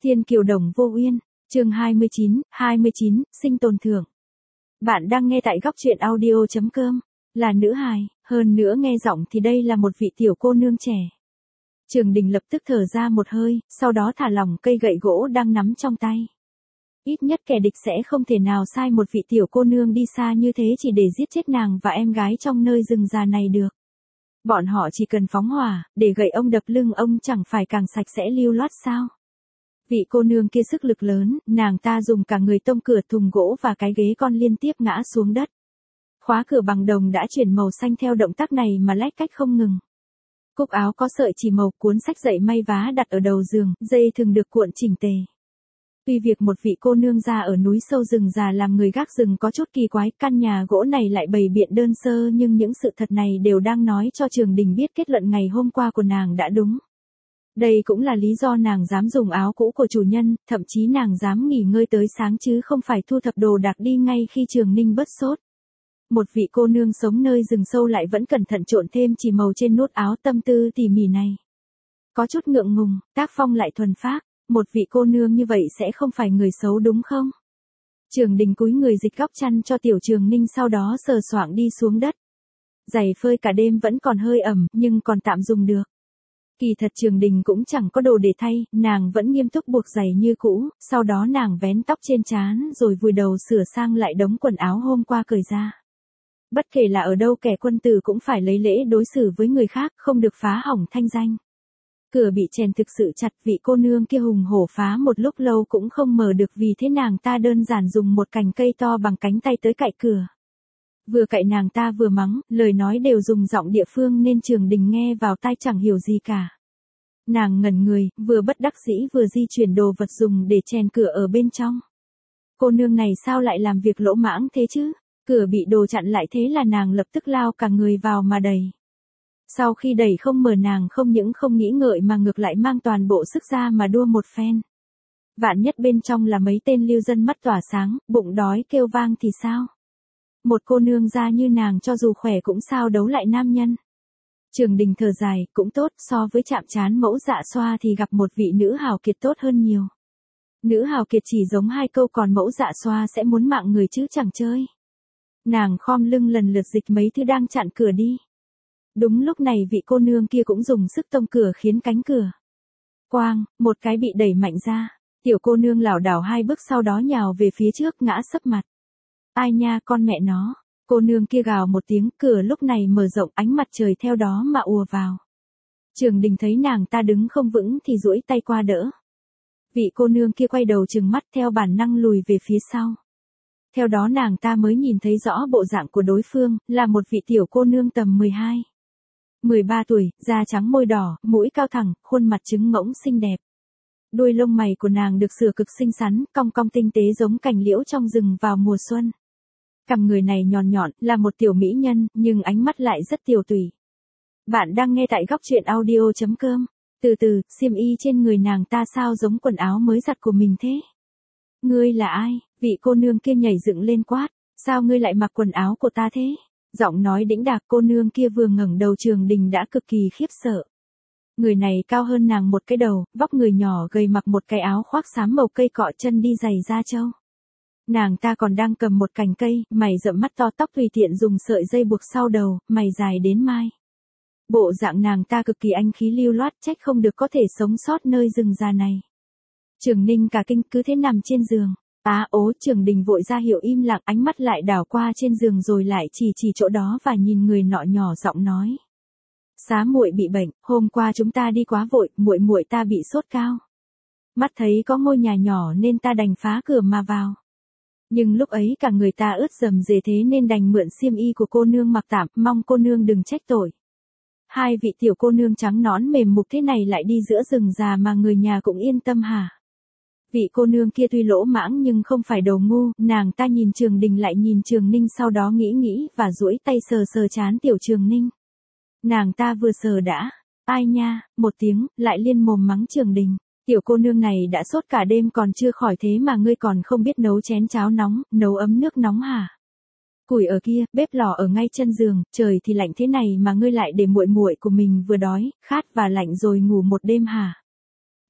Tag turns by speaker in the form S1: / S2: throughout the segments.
S1: Thiên kiều đồng vô uyên, chương 29, sinh tồn thưởng. Bạn đang nghe tại góc truyện audio.com, là nữ hài, hơn nữa nghe giọng thì đây là một vị tiểu cô nương trẻ. Trường Đình lập tức thở ra một hơi, sau đó thả lỏng cây gậy gỗ đang nắm trong tay. Ít nhất kẻ địch sẽ không thể nào sai một vị tiểu cô nương đi xa như thế chỉ để giết chết nàng và em gái trong nơi rừng già này được. Bọn họ chỉ cần phóng hỏa, để gậy ông đập lưng ông chẳng phải càng sạch sẽ lưu loát sao? Vị cô nương kia sức lực lớn, nàng ta dùng cả người tông cửa thùng gỗ và cái ghế con liên tiếp ngã xuống đất. Khóa cửa bằng đồng đã chuyển màu xanh theo động tác này mà lách cách không ngừng. Cúc áo có sợi chỉ màu, cuốn sách dậy may vá đặt ở đầu giường, dây thường được cuộn chỉnh tề. Tuy việc một vị cô nương ra ở núi sâu rừng già làm người gác rừng có chút kỳ quái, căn nhà gỗ này lại bày biện đơn sơ, nhưng những sự thật này đều đang nói cho Trường Đình biết kết luận ngày hôm qua của nàng đã đúng. Đây cũng là lý do nàng dám dùng áo cũ của chủ nhân, thậm chí nàng dám nghỉ ngơi tới sáng chứ không phải thu thập đồ đạc đi ngay khi Trường Ninh bớt sốt. Một vị cô nương sống nơi rừng sâu lại vẫn cẩn thận trộn thêm chỉ màu trên nút áo, tâm tư tỉ mỉ này. Có chút ngượng ngùng, tác phong lại thuần phác. Một vị cô nương như vậy sẽ không phải người xấu đúng không? Trường Đình cúi người dịch góc chăn cho tiểu Trường Ninh, sau đó sờ soạng đi xuống đất. Giày phơi cả đêm vẫn còn hơi ẩm, nhưng còn tạm dùng được. Kỳ thật Trường Đình cũng chẳng có đồ để thay, nàng vẫn nghiêm túc buộc giày như cũ, sau đó nàng vén tóc trên trán rồi vùi đầu sửa sang lại đống quần áo hôm qua cởi ra. Bất kể là ở đâu, kẻ quân tử cũng phải lấy lễ đối xử với người khác, không được phá hỏng thanh danh. Cửa bị chèn thực sự chặt, vị cô nương kia hùng hổ phá một lúc lâu cũng không mở được, vì thế nàng ta đơn giản dùng một cành cây to bằng cánh tay tới cạy cửa. Vừa cạy nàng ta vừa mắng, lời nói đều dùng giọng địa phương nên Trường Đình nghe vào tai chẳng hiểu gì cả. Nàng ngẩn người, vừa bất đắc dĩ vừa di chuyển đồ vật dùng để chèn cửa ở bên trong. Cô nương này sao lại làm việc lỗ mãng thế chứ? Cửa bị đồ chặn lại, thế là nàng lập tức lao cả người vào mà đẩy. Sau khi đẩy không mở, nàng không những không nghĩ ngợi mà ngược lại mang toàn bộ sức ra mà đua một phen. Vạn nhất bên trong là mấy tên lưu dân mắt tỏa sáng, bụng đói kêu vang thì sao? Một cô nương ra như nàng cho dù khỏe cũng sao đấu lại nam nhân. Trường Đình thở dài, cũng tốt, so với chạm trán mẫu Dạ Xoa thì gặp một vị nữ hào kiệt tốt hơn nhiều. Nữ hào kiệt chỉ giống hai câu, còn mẫu Dạ Xoa sẽ muốn mạng người chứ chẳng chơi. Nàng khom lưng lần lượt dịch mấy thứ đang chặn cửa đi. Đúng lúc này vị cô nương kia cũng dùng sức tông cửa khiến cánh cửa quang, một cái bị đẩy mạnh ra. Tiểu cô nương lảo đảo hai bước sau đó nhào về phía trước, ngã sấp mặt. Ai nha, con mẹ nó. Cô nương kia gào một tiếng, cửa lúc này mở rộng, ánh mặt trời theo đó mà ùa vào. Trường Đình thấy nàng ta đứng không vững thì duỗi tay qua đỡ. Vị cô nương kia quay đầu trừng mắt, theo bản năng lùi về phía sau. Theo đó nàng ta mới nhìn thấy rõ bộ dạng của đối phương, là một vị tiểu cô nương tầm 13 tuổi, da trắng môi đỏ, mũi cao thẳng, khuôn mặt trứng ngỗng xinh đẹp. Đuôi lông mày của nàng được sửa cực xinh xắn, cong cong tinh tế giống cành liễu trong rừng vào mùa xuân. Cằm người này nhọn nhọn, là một tiểu mỹ nhân, nhưng ánh mắt lại rất tiều tụy. Bạn đang nghe tại góc truyện audio.com. Từ từ, xiêm y trên người nàng ta sao giống quần áo mới giặt của mình thế? Ngươi là ai? Vị cô nương kia nhảy dựng lên quát. Sao ngươi lại mặc quần áo của ta thế? Giọng nói đĩnh đạc, cô nương kia vừa ngẩng đầu Trường Đình đã cực kỳ khiếp sợ. Người này cao hơn nàng một cái đầu, vóc người nhỏ gầy, mặc một cái áo khoác xám màu cây cọ, chân đi giày da trâu. Nàng ta còn đang cầm một cành cây, mày rậm mắt to, tóc tùy tiện dùng sợi dây buộc sau đầu, mày dài đến mai. Bộ dạng nàng ta cực kỳ anh khí lưu loát, trách không được có thể sống sót nơi rừng già này. Trường Ninh cả kinh, cứ thế nằm trên giường. Trường Đình vội ra hiệu im lặng, ánh mắt lại đảo qua trên giường rồi lại chỉ chỗ đó và nhìn người nọ, nhỏ giọng nói. Xá muội bị bệnh, hôm qua chúng ta đi quá vội, muội ta bị sốt cao. Mắt thấy có ngôi nhà nhỏ nên ta đành phá cửa mà vào. Nhưng lúc ấy cả người ta ướt rầm rề, thế nên đành mượn xiêm y của cô nương mặc tạm, mong cô nương đừng trách tội. Hai vị tiểu cô nương trắng nõn mềm mục thế này lại đi giữa rừng già mà người nhà cũng yên tâm hả? Vị cô nương kia tuy lỗ mãng nhưng không phải đầu ngu, nàng ta nhìn Trường Đình lại nhìn Trường Ninh, sau đó nghĩ và duỗi tay sờ trán tiểu Trường Ninh. Nàng ta vừa sờ đã, ai nha, một tiếng, lại liên mồm mắng Trường Đình. Tiểu cô nương này đã sốt cả đêm còn chưa khỏi, thế mà ngươi còn không biết nấu chén cháo nóng, nấu ấm nước nóng hả? Củi ở kia, bếp lò ở ngay chân giường, trời thì lạnh thế này mà ngươi lại để muội của mình vừa đói, khát và lạnh rồi ngủ một đêm hả?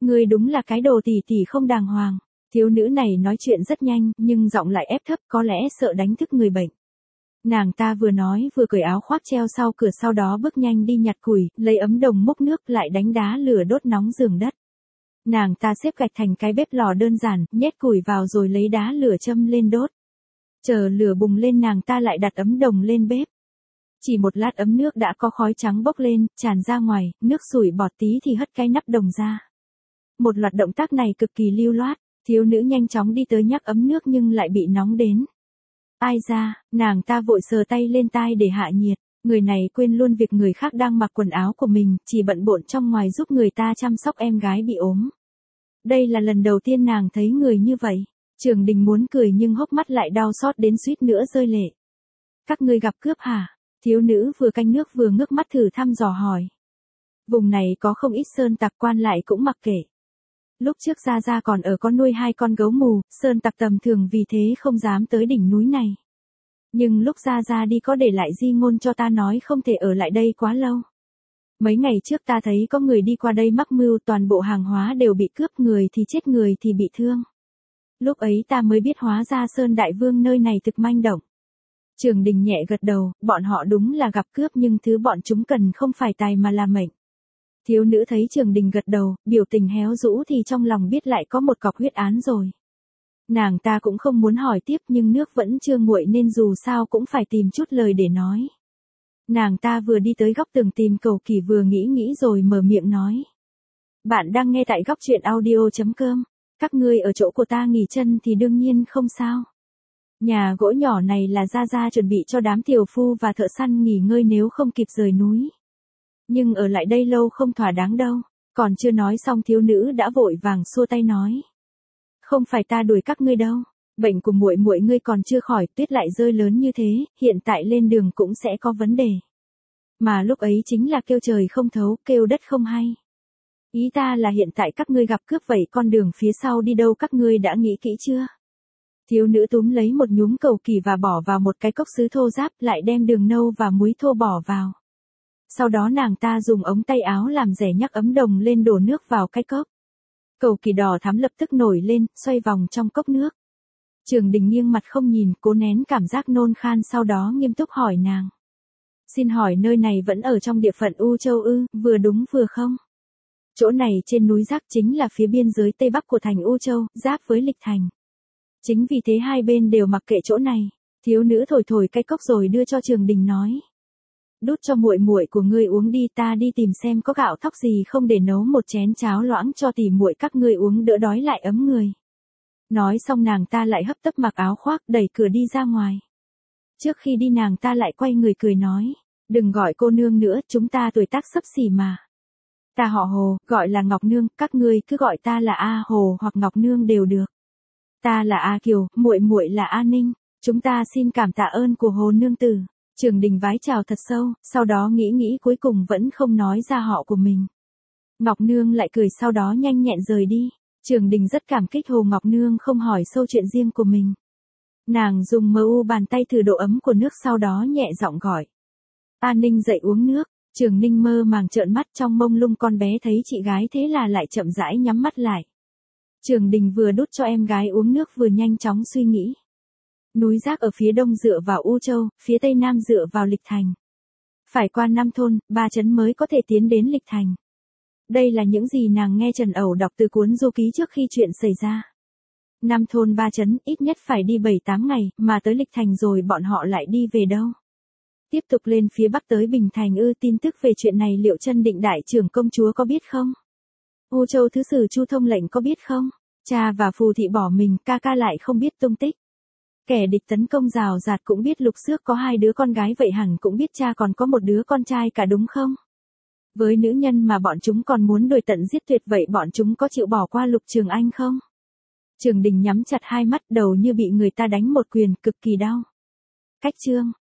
S1: Ngươi đúng là cái đồ tỷ tỷ không đàng hoàng. Thiếu nữ này nói chuyện rất nhanh, nhưng giọng lại ép thấp, có lẽ sợ đánh thức người bệnh. Nàng ta vừa nói vừa cởi áo khoác treo sau cửa, sau đó bước nhanh đi nhặt củi, lấy ấm đồng múc nước lại đánh đá lửa đốt nóng giường đất. Nàng ta xếp gạch thành cái bếp lò đơn giản, nhét củi vào rồi lấy đá lửa châm lên đốt. Chờ lửa bùng lên nàng ta lại đặt ấm đồng lên bếp. Chỉ một lát ấm nước đã có khói trắng bốc lên, tràn ra ngoài, nước sủi bọt tí thì hất cái nắp đồng ra. Một loạt động tác này cực kỳ lưu loát, thiếu nữ nhanh chóng đi tới nhắc ấm nước nhưng lại bị nóng đến. Ai ra, nàng ta vội sờ tay lên tai để hạ nhiệt, người này quên luôn việc người khác đang mặc quần áo của mình, chỉ bận bộn trong ngoài giúp người ta chăm sóc em gái bị ốm. Đây là lần đầu tiên nàng thấy người như vậy. Trường Đình muốn cười nhưng hốc mắt lại đau xót đến suýt nữa rơi lệ. Các ngươi gặp cướp hả? Thiếu nữ vừa canh nước vừa ngước mắt thử thăm dò hỏi. Vùng này có không ít sơn tặc, quan lại cũng mặc kệ. Lúc trước Gia Gia còn ở có nuôi 2 con gấu mù, sơn tặc tầm thường vì thế không dám tới đỉnh núi này. Nhưng lúc Gia Gia đi có để lại di ngôn cho ta nói không thể ở lại đây quá lâu. Mấy ngày trước ta thấy có người đi qua đây mắc mưu, toàn bộ hàng hóa đều bị cướp, người thì chết người thì bị thương. Lúc ấy ta mới biết hóa ra Sơn Đại Vương nơi này thực manh động. Trường Đình nhẹ gật đầu, bọn họ đúng là gặp cướp nhưng thứ bọn chúng cần không phải tài mà là mệnh. Thiếu nữ thấy Trường Đình gật đầu, biểu tình héo rũ thì trong lòng biết lại có một cọc huyết án rồi. Nàng ta cũng không muốn hỏi tiếp nhưng nước vẫn chưa nguội nên dù sao cũng phải tìm chút lời để nói. Nàng ta vừa đi tới góc tường tìm Cầu Kỳ vừa nghĩ rồi mở miệng nói. Bạn đang nghe tại góc truyện audio.com. Các ngươi ở chỗ của ta nghỉ chân thì đương nhiên không sao. Nhà gỗ nhỏ này là Gia Gia chuẩn bị cho đám tiểu phu và thợ săn nghỉ ngơi nếu không kịp rời núi. Nhưng ở lại đây lâu không thỏa đáng đâu. Còn chưa nói xong thiếu nữ đã vội vàng xua tay nói. Không phải ta đuổi các ngươi đâu. Bệnh của muội muội ngươi còn chưa khỏi, tuyết lại rơi lớn như thế, hiện tại lên đường cũng sẽ có vấn đề. Mà lúc ấy chính là kêu trời không thấu, kêu đất không hay. Ý ta là hiện tại các ngươi gặp cướp vậy con đường phía sau đi đâu các ngươi đã nghĩ kỹ chưa? Thiếu nữ túm lấy một nhúm cầu kỳ và bỏ vào một cái cốc sứ thô ráp, lại đem đường nâu và muối thô bỏ vào. Sau đó nàng ta dùng ống tay áo làm rẻ nhắc ấm đồng lên đổ nước vào cái cốc. Cầu kỳ đỏ thắm lập tức nổi lên, xoay vòng trong cốc nước. Trường Đình nghiêng mặt không nhìn, cố nén cảm giác nôn khan sau đó nghiêm túc hỏi nàng. Xin hỏi nơi này vẫn ở trong địa phận U Châu ư, vừa đúng vừa không? Chỗ này trên núi Giác chính là phía biên giới Tây Bắc của thành U Châu, giáp với Lịch Thành. Chính vì thế hai bên đều mặc kệ chỗ này. Thiếu nữ thổi thổi cái cốc rồi đưa cho Trường Đình nói. Đút cho muội muội của ngươi uống đi, ta đi tìm xem có gạo thóc gì không để nấu một chén cháo loãng cho tỉ muội các ngươi uống đỡ đói lại ấm người. Nói xong nàng ta lại hấp tấp mặc áo khoác đẩy cửa đi ra ngoài. Trước khi đi nàng ta lại quay người cười nói. Đừng gọi cô nương nữa, chúng ta tuổi tác xấp xỉ mà. Ta họ Hồ, gọi là Ngọc Nương, các ngươi cứ gọi ta là A Hồ hoặc Ngọc Nương đều được. Ta là A Kiều, muội muội là A Ninh, chúng ta xin cảm tạ ơn của Hồ nương tử. Trường Đình vái chào thật sâu, sau đó nghĩ cuối cùng vẫn không nói ra họ của mình. Ngọc Nương lại cười sau đó nhanh nhẹn rời đi. Trường Đình rất cảm kích Hồ Ngọc Nương không hỏi sâu chuyện riêng của mình. Nàng dùng mu bàn tay thử độ ấm của nước sau đó nhẹ giọng gọi. A Ninh dậy uống nước. Trường Ninh mơ màng trợn mắt, trong mông lung con bé thấy chị gái thế là lại chậm rãi nhắm mắt lại. Trường Đình vừa đút cho em gái uống nước vừa nhanh chóng suy nghĩ. Núi Giác ở phía đông dựa vào U Châu, phía tây nam dựa vào Lịch Thành. Phải qua 5 thôn, 3 trấn mới có thể tiến đến Lịch Thành. Đây là những gì nàng nghe Trần Ẩu đọc từ cuốn du ký trước khi chuyện xảy ra. 5 thôn 3 trấn, ít nhất phải đi 7-8 ngày, mà tới Lịch Thành rồi bọn họ lại đi về đâu? Tiếp tục lên phía bắc tới Bình Thành ư? Tin tức về chuyện này liệu Chân Định đại trưởng công chúa có biết không? U Châu thứ sử Chu Thông lệnh có biết không? Cha và phù thị bỏ mình, ca ca lại không biết tung tích. Kẻ địch tấn công rào rạt cũng biết Lục Xước có 2 đứa con gái vậy hẳn cũng biết cha còn có một đứa con trai cả đúng không? Với nữ nhân mà bọn chúng còn muốn đuổi tận giết tuyệt vậy bọn chúng có chịu bỏ qua Lục Trường Anh không? Trường Đình nhắm chặt hai mắt, đầu như bị người ta đánh một quyền, cực kỳ đau. Cách chương